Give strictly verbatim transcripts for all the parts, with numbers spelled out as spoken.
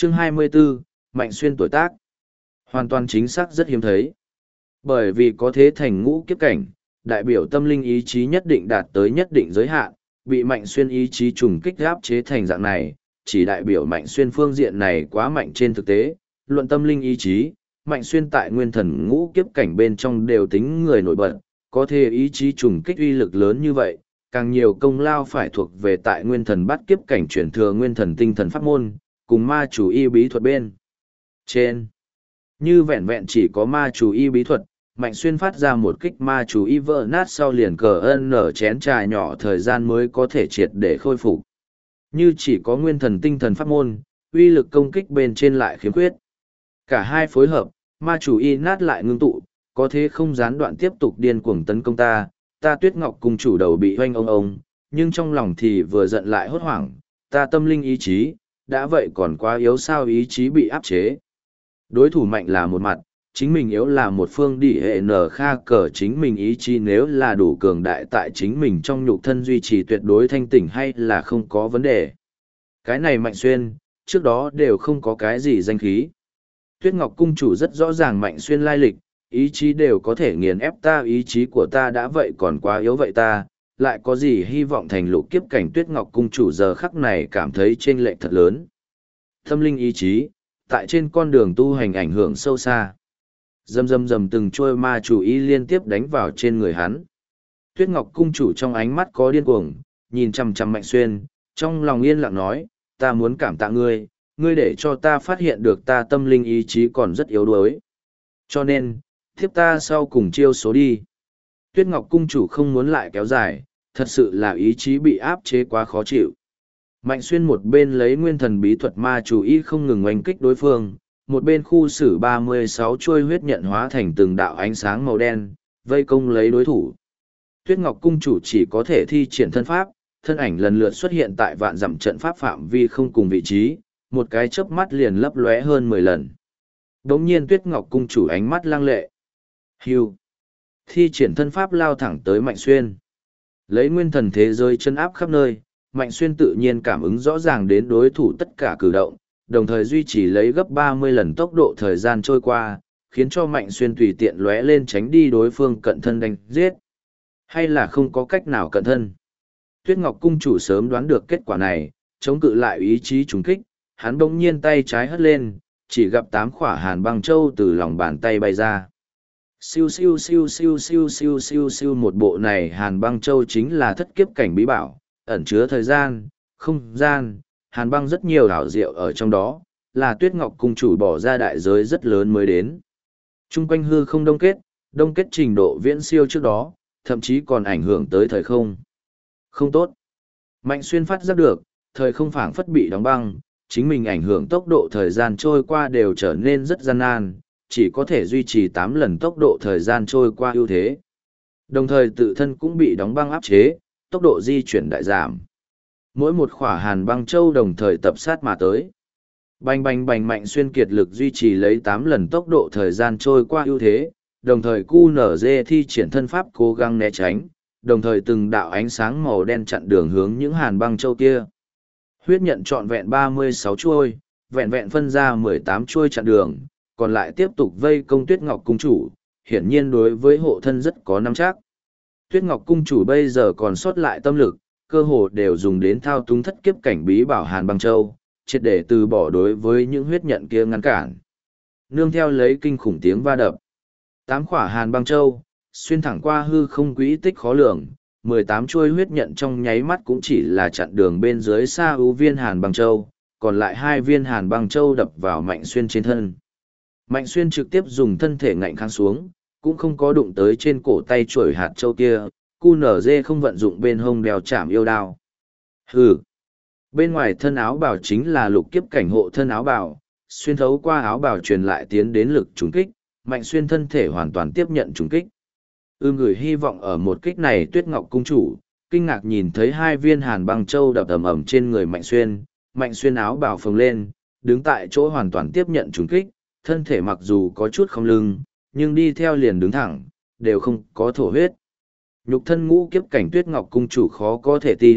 Chương hai mươi 24, Mạnh Xuyên tuổi tác. Hoàn toàn chính xác rất hiếm thấy. Bởi vì có thế thành ngũ kiếp cảnh, đại biểu tâm linh ý chí nhất định đạt tới nhất định giới hạn, bị Mạnh Xuyên ý chí trùng kích áp chế thành dạng này, chỉ đại biểu Mạnh Xuyên phương diện này quá mạnh trên thực tế, luận tâm linh ý chí, Mạnh Xuyên tại nguyên thần ngũ kiếp cảnh bên trong đều tính người nổi bật, có thể ý chí trùng kích uy lực lớn như vậy, càng nhiều công lao phải thuộc về tại nguyên thần bắt kiếp cảnh chuyển thừa nguyên thần tinh thần pháp môn, cùng ma chủ y bí thuật bên. Trên, như vẹn vẹn chỉ có ma chủ y bí thuật, Mạnh Xuyên phát ra một kích ma chủ y vỡ nát sau liền cờ ân nở chén trà nhỏ thời gian mới có thể triệt để khôi phục. Như chỉ có nguyên thần tinh thần pháp môn, uy lực công kích bên trên lại khiếm khuyết. Cả hai phối hợp, ma chủ y nát lại ngưng tụ, có thế không gián đoạn tiếp tục điên cuồng tấn công ta, ta Tuyết Ngọc cùng chủ đầu bị hoanh ông ông, nhưng trong lòng thì vừa giận lại hốt hoảng, ta tâm linh ý chí, đã vậy còn quá yếu sao ý chí bị áp chế. Đối thủ mạnh là một mặt, chính mình yếu là một phương đi hệ nở kha cờ chính mình ý chí nếu là đủ cường đại tại chính mình trong nhục thân duy trì tuyệt đối thanh tỉnh hay là không có vấn đề. Cái này Mạnh Xuyên, trước đó đều không có cái gì danh khí. Tuyết Ngọc cung chủ rất rõ ràng Mạnh Xuyên lai lịch, ý chí đều có thể nghiền ép ta ý chí của ta đã vậy còn quá yếu vậy ta, lại có gì hy vọng thành lục kiếp cảnh Tuyết Ngọc cung chủ giờ khắc này cảm thấy chênh lệch thật lớn. Tâm linh ý chí, tại trên con đường tu hành ảnh hưởng sâu xa. Dầm dầm dầm từng trôi ma chủ ý liên tiếp đánh vào trên người hắn. Tuyết Ngọc cung chủ trong ánh mắt có điên cuồng, nhìn chằm chằm Mạnh Xuyên, trong lòng yên lặng nói, ta muốn cảm tạ ngươi, ngươi để cho ta phát hiện được ta tâm linh ý chí còn rất yếu đuối. Cho nên, thiếp ta sau cùng chiêu số đi. Tuyết Ngọc cung chủ không muốn lại kéo dài, thật sự là ý chí bị áp chế quá khó chịu. Mạnh Xuyên một bên lấy nguyên thần bí thuật ma chủ ý không ngừng oanh kích đối phương, một bên khu xử ba mươi sáu chuôi huyết nhận hóa thành từng đạo ánh sáng màu đen, vây công lấy đối thủ. Tuyết Ngọc cung chủ chỉ có thể thi triển thân pháp, thân ảnh lần lượt xuất hiện tại vạn dặm trận pháp phạm vi không cùng vị trí, một cái chớp mắt liền lấp lóe hơn mười lần. Đống nhiên Tuyết Ngọc cung chủ ánh mắt lăng lệ. Hưu. Thi triển thân pháp lao thẳng tới Mạnh Xuyên. Lấy nguyên thần thế giới chân áp khắp nơi, Mạnh Xuyên tự nhiên cảm ứng rõ ràng đến đối thủ tất cả cử động, đồng thời duy trì lấy gấp ba mươi lần tốc độ thời gian trôi qua, khiến cho Mạnh Xuyên tùy tiện lóe lên tránh đi đối phương cận thân đánh giết. Hay là không có cách nào cận thân. Tuyết Ngọc cung chủ sớm đoán được kết quả này, chống cự lại ý chí trùng kích, hắn bỗng nhiên tay trái hất lên, chỉ gặp tám khỏa hàn băng châu từ lòng bàn tay bay ra. Siêu siêu siêu siêu siêu siêu siêu siêu một bộ này hàn băng châu chính là thất kiếp cảnh bí bảo, ẩn chứa thời gian, không gian, hàn băng rất nhiều ảo diệu ở trong đó, là Tuyết Ngọc cung chủ bỏ ra đại giới rất lớn mới đến. Trung quanh hư không đông kết, đông kết trình độ viễn siêu trước đó, thậm chí còn ảnh hưởng tới thời không. Không tốt. Mạnh Xuyên phát giác được, thời không phảng phất bị đóng băng, chính mình ảnh hưởng tốc độ thời gian trôi qua đều trở nên rất gian nan, chỉ có thể duy trì tám lần tốc độ thời gian trôi qua ưu thế. Đồng thời tự thân cũng bị đóng băng áp chế, tốc độ di chuyển đại giảm. Mỗi một khỏa hàn băng châu đồng thời tập sát mà tới. Bành bành bành Mạnh Xuyên kiệt lực duy trì lấy tám lần tốc độ thời gian trôi qua ưu thế, đồng thời cu nở dê thi triển thân pháp cố gắng né tránh, đồng thời từng đạo ánh sáng màu đen chặn đường hướng những hàn băng châu kia. Huyết nhận trọn vẹn ba mươi sáu chuôi, vẹn vẹn phân ra mười tám chuôi chặn đường, còn lại tiếp tục vây công Tuyết Ngọc cung chủ, hiển nhiên đối với hộ thân rất có nắm chắc. Tuyết Ngọc cung chủ bây giờ còn sót lại tâm lực, cơ hồ đều dùng đến thao túng thất kiếp cảnh bí bảo hàn băng châu, triệt để từ bỏ đối với những huyết nhận kia ngăn cản. Nương theo lấy kinh khủng tiếng va đập, tám khỏa hàn băng châu xuyên thẳng qua hư không quỹ tích khó lường, mười tám chuôi huyết nhận trong nháy mắt cũng chỉ là chặn đường bên dưới xa ưu viên hàn băng châu, còn lại hai viên hàn băng châu đập vào Mạnh Xuyên trên thân. Mạnh Xuyên trực tiếp dùng thân thể ngạnh kháng xuống, cũng không có đụng tới trên cổ tay chuỗi hạt châu kia, cu nở dê không vận dụng bên hông đeo chạm yêu đao. Hừ. Bên ngoài thân áo bào chính là lục kiếp cảnh hộ thân áo bào, xuyên thấu qua áo bào truyền lại tiến đến lực trùng kích, Mạnh Xuyên thân thể hoàn toàn tiếp nhận trùng kích. Ưm gửi hy vọng ở một kích này Tuyết Ngọc cung chủ, kinh ngạc nhìn thấy hai viên hàn băng châu đập ầm ầm trên người Mạnh Xuyên, Mạnh Xuyên áo bào phồng lên, đứng tại chỗ hoàn toàn tiếp nhận trùng kích, thân thể mặc dù có chút không lưng, nhưng đi theo liền đứng thẳng, đều không có thổ huyết. Nhục thân ngũ kiếp cảnh Tuyết Ngọc cung chủ khó có thể tin,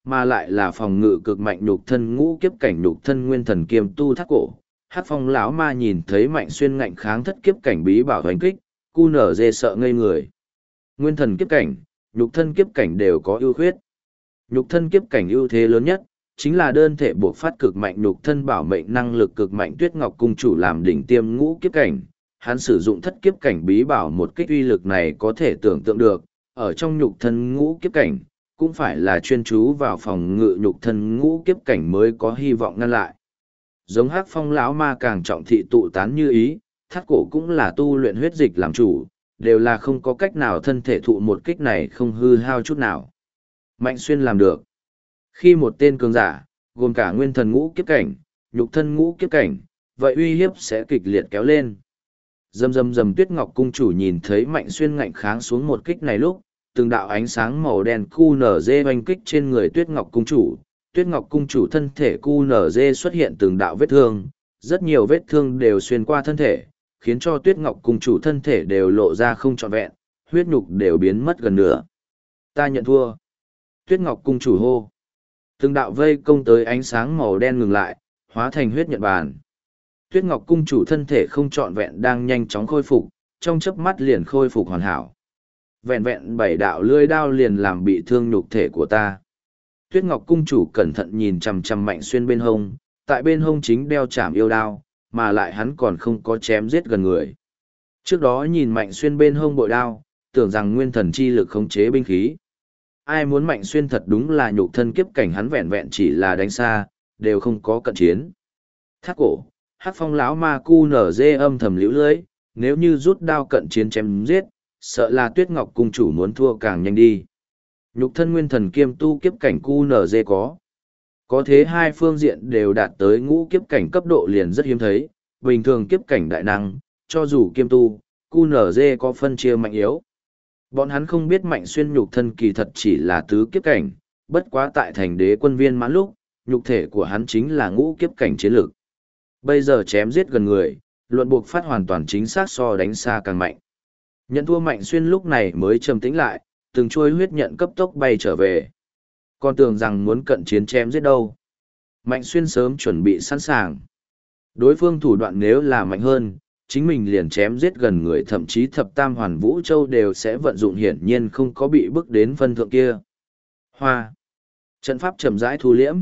mà lại là phòng ngự cực mạnh nhục thân ngũ kiếp cảnh nhục thân nguyên thần kiêm tu thác cổ. Hát phong lão ma nhìn thấy Mạnh Xuyên ngạnh kháng thất kiếp cảnh bí bảo hoành kích, cu nở dê sợ ngây người. Nguyên thần kiếp cảnh, nhục thân kiếp cảnh đều có ưu khuyết. Nhục thân kiếp cảnh ưu thế lớn nhất, chính là đơn thể buộc phát cực mạnh nhục thân bảo mệnh năng lực cực mạnh. Tuyết Ngọc Cung chủ làm đỉnh tiêm ngũ kiếp cảnh, hắn sử dụng thất kiếp cảnh bí bảo một kích uy lực này có thể tưởng tượng được, ở trong nhục thân ngũ kiếp cảnh, cũng phải là chuyên chú vào phòng ngự nhục thân ngũ kiếp cảnh mới có hy vọng ngăn lại. Giống Hắc Phong lão ma càng trọng thị tụ tán như ý, thắt cổ cũng là tu luyện huyết dịch làm chủ, đều là không có cách nào thân thể thụ một kích này không hư hao chút nào. Mạnh Xuyên làm được. Khi một tên cường giả, gồm cả nguyên thần ngũ kiếp cảnh, nhục thân ngũ kiếp cảnh, vậy uy hiếp sẽ kịch liệt kéo lên. Dầm dầm dầm Tuyết Ngọc Cung chủ nhìn thấy Mạnh Xuyên ngạnh kháng xuống một kích này lúc, từng đạo ánh sáng màu đen cu nở dê oanh kích trên người Tuyết Ngọc Cung chủ. Tuyết Ngọc Cung chủ thân thể cu nở dê xuất hiện từng đạo vết thương, rất nhiều vết thương đều xuyên qua thân thể, khiến cho Tuyết Ngọc Cung chủ thân thể đều lộ ra không trọn vẹn, huyết nhục đều biến mất gần nửa. Ta nhận thua. Tuyết Ngọc Cung chủ hô. Từng đạo vây công tới ánh sáng màu đen ngừng lại, hóa thành huyết nhận bàn. Tuyết Ngọc Cung chủ thân thể không trọn vẹn đang nhanh chóng khôi phục, trong chớp mắt liền khôi phục hoàn hảo. Vẹn vẹn bảy đạo lưỡi đao liền làm bị thương nhục thể của ta. Tuyết Ngọc Cung chủ cẩn thận nhìn chằm chằm Mạnh Xuyên bên hông, tại bên hông chính đeo chảm yêu đao, mà lại hắn còn không có chém giết gần người. Trước đó nhìn Mạnh Xuyên bên hông bội đao, tưởng rằng nguyên thần chi lực khống chế binh khí. Ai muốn Mạnh Xuyên thật đúng là nhục thân kiếp cảnh, hắn vẹn vẹn chỉ là đánh xa, đều không có cận chiến. Thác cổ, Hắc Phong lão ma cu nở dê âm thầm liễu lưới, nếu như rút đao cận chiến chém giết, sợ là Tuyết Ngọc Cung chủ muốn thua càng nhanh đi. Nhục thân nguyên thần kiêm tu kiếp cảnh cu nở dê có. Có thế hai phương diện đều đạt tới ngũ kiếp cảnh cấp độ liền rất hiếm thấy, bình thường kiếp cảnh đại năng, cho dù kiêm tu, cu nở dê có phân chia mạnh yếu. Bọn hắn không biết Mạnh Xuyên nhục thân kỳ thật chỉ là tứ kiếp cảnh, bất quá tại thành đế quân viên mãn lúc, nhục thể của hắn chính là ngũ kiếp cảnh chiến lược. Bây giờ chém giết gần người, luận buộc phát hoàn toàn chính xác so đánh xa càng mạnh. Nhận thua Mạnh Xuyên lúc này mới trầm tĩnh lại, từng trôi huyết nhận cấp tốc bay trở về. Còn tưởng rằng muốn cận chiến chém giết đâu. Mạnh Xuyên sớm chuẩn bị sẵn sàng. Đối phương thủ đoạn nếu là mạnh hơn, chính mình liền chém giết gần người, thậm chí thập tam hoàn vũ châu đều sẽ vận dụng, hiển nhiên không có bị bước đến phân thượng kia. Hoa. Trận pháp chậm rãi thu liễm.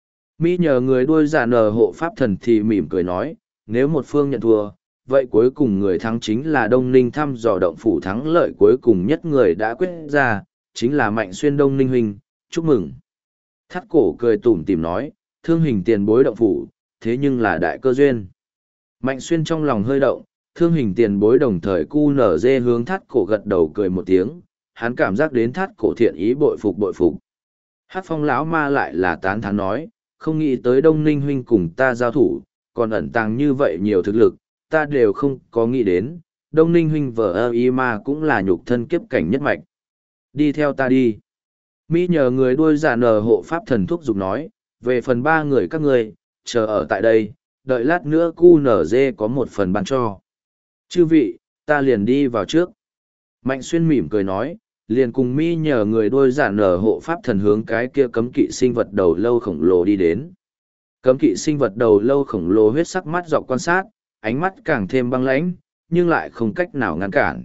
Mi nhờ người đuôi giả nờ hộ pháp thần thì mỉm cười nói, nếu một phương nhận thua, vậy cuối cùng người thắng chính là Đông Ninh. Thăm dò động phủ thắng lợi cuối cùng nhất người đã quyết ra, chính là Mạnh Xuyên Đông Ninh huynh, chúc mừng. Thắt cổ cười tủm tỉm nói, thương hình tiền bối động phủ, thế nhưng là đại cơ duyên. Mạnh Xuyên trong lòng hơi động, thương hình tiền bối đồng thời cu nở dê hướng thắt cổ gật đầu cười một tiếng, hắn cảm giác đến thắt cổ thiện ý, bội phục bội phục. Hát Phong lão ma lại là tán thán nói, không nghĩ tới Đông Ninh huynh cùng ta giao thủ, còn ẩn tàng như vậy nhiều thực lực, ta đều không có nghĩ đến, Đông Ninh huynh vợ ơ y ma cũng là nhục thân kiếp cảnh nhất mạch. Đi theo ta đi. Mi nhờ người đuôi giả nờ hộ pháp thần thúc giục nói, về phần ba người các ngươi, chờ ở tại đây, đợi lát nữa cu nở dê có một phần ban cho. Chư vị, ta liền đi vào trước. Mạnh Xuyên mỉm cười nói, liền cùng Mi nhờ người đuôi giả nở hộ pháp thần hướng cái kia cấm kỵ sinh vật đầu lâu khổng lồ đi đến. Cấm kỵ sinh vật đầu lâu khổng lồ huyết sắc mắt dọc quan sát, ánh mắt càng thêm băng lãnh, nhưng lại không cách nào ngăn cản.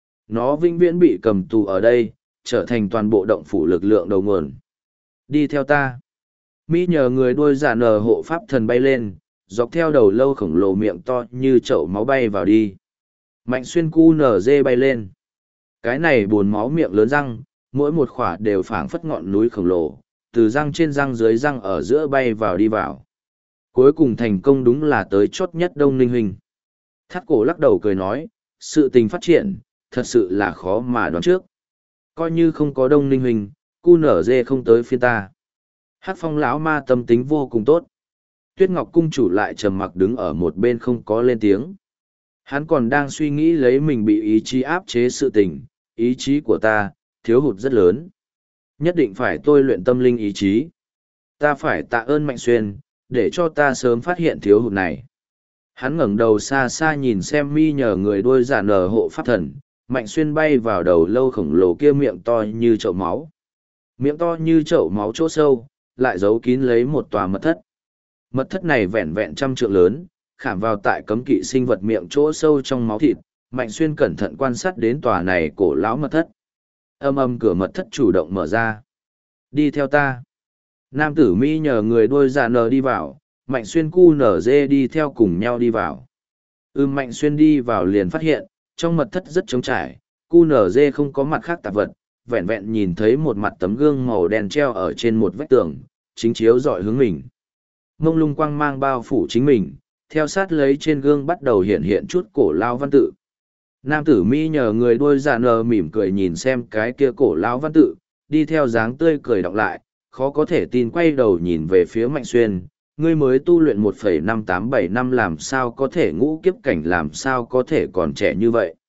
Nó vĩnh viễn bị cầm tù ở đây, trở thành toàn bộ động phủ lực lượng đầu nguồn. Đi theo ta. Mi nhờ người đuôi giả nở hộ pháp thần bay lên, dọc theo đầu lâu khổng lồ miệng to như chậu máu bay vào đi. Mạnh Xuyên cu nở dê bay lên. Cái này buồn máu miệng lớn răng, mỗi một khỏa đều phảng phất ngọn núi khổng lồ, từ răng trên răng dưới răng ở giữa bay vào đi vào. Cuối cùng thành công đúng là tới chốt nhất Đông Ninh huynh. Thắt cổ lắc đầu cười nói, sự tình phát triển, thật sự là khó mà đoán trước. Coi như không có Đông Ninh huynh, cu nở dê không tới phiên ta. Hát Phong lão ma tâm tính vô cùng tốt. Tuyết Ngọc cung chủ lại trầm mặc đứng ở một bên không có lên tiếng. Hắn còn đang suy nghĩ lấy mình bị ý chí áp chế sự tình, ý chí của ta, thiếu hụt rất lớn. Nhất định phải tôi luyện tâm linh ý chí. Ta phải tạ ơn Mạnh Xuyên, để cho ta sớm phát hiện thiếu hụt này. Hắn ngẩng đầu xa xa nhìn xem Mi nhờ người đuôi giả nở hộ pháp thần, Mạnh Xuyên bay vào đầu lâu khổng lồ kia miệng to như chậu máu. Miệng to như chậu máu chỗ sâu, lại giấu kín lấy một tòa mật thất. Mật thất này vẹn vẹn trăm trượng lớn, khảm vào tại cấm kỵ sinh vật miệng chỗ sâu trong máu thịt. Mạnh Xuyên cẩn thận quan sát đến tòa này cổ lão mật thất. Âm âm cửa mật thất chủ động mở ra. Đi theo ta. Nam tử mi nhờ người đôi dạ nờ đi vào, Mạnh Xuyên cu nở dê đi theo cùng nhau đi vào. Ưm Mạnh Xuyên đi vào liền phát hiện, trong mật thất rất trống trải, cu nở dê không có mặt khác tạp vật, vẹn vẹn nhìn thấy một mặt tấm gương màu đen treo ở trên một vách tường, chính chiếu dọi hướng mình. Mông lung quang mang bao phủ chính mình, theo sát lấy trên gương bắt đầu hiện hiện chút cổ lao văn tự. Nam tử mi nhờ người đôi dạ nờ mỉm cười nhìn xem cái kia cổ lao văn tự, đi theo dáng tươi cười đọc lại, khó có thể tin quay đầu nhìn về phía Mạnh Xuyên, ngươi mới tu luyện một phẩy năm tám bảy năm làm sao có thể ngũ kiếp cảnh làm sao có thể còn trẻ như vậy.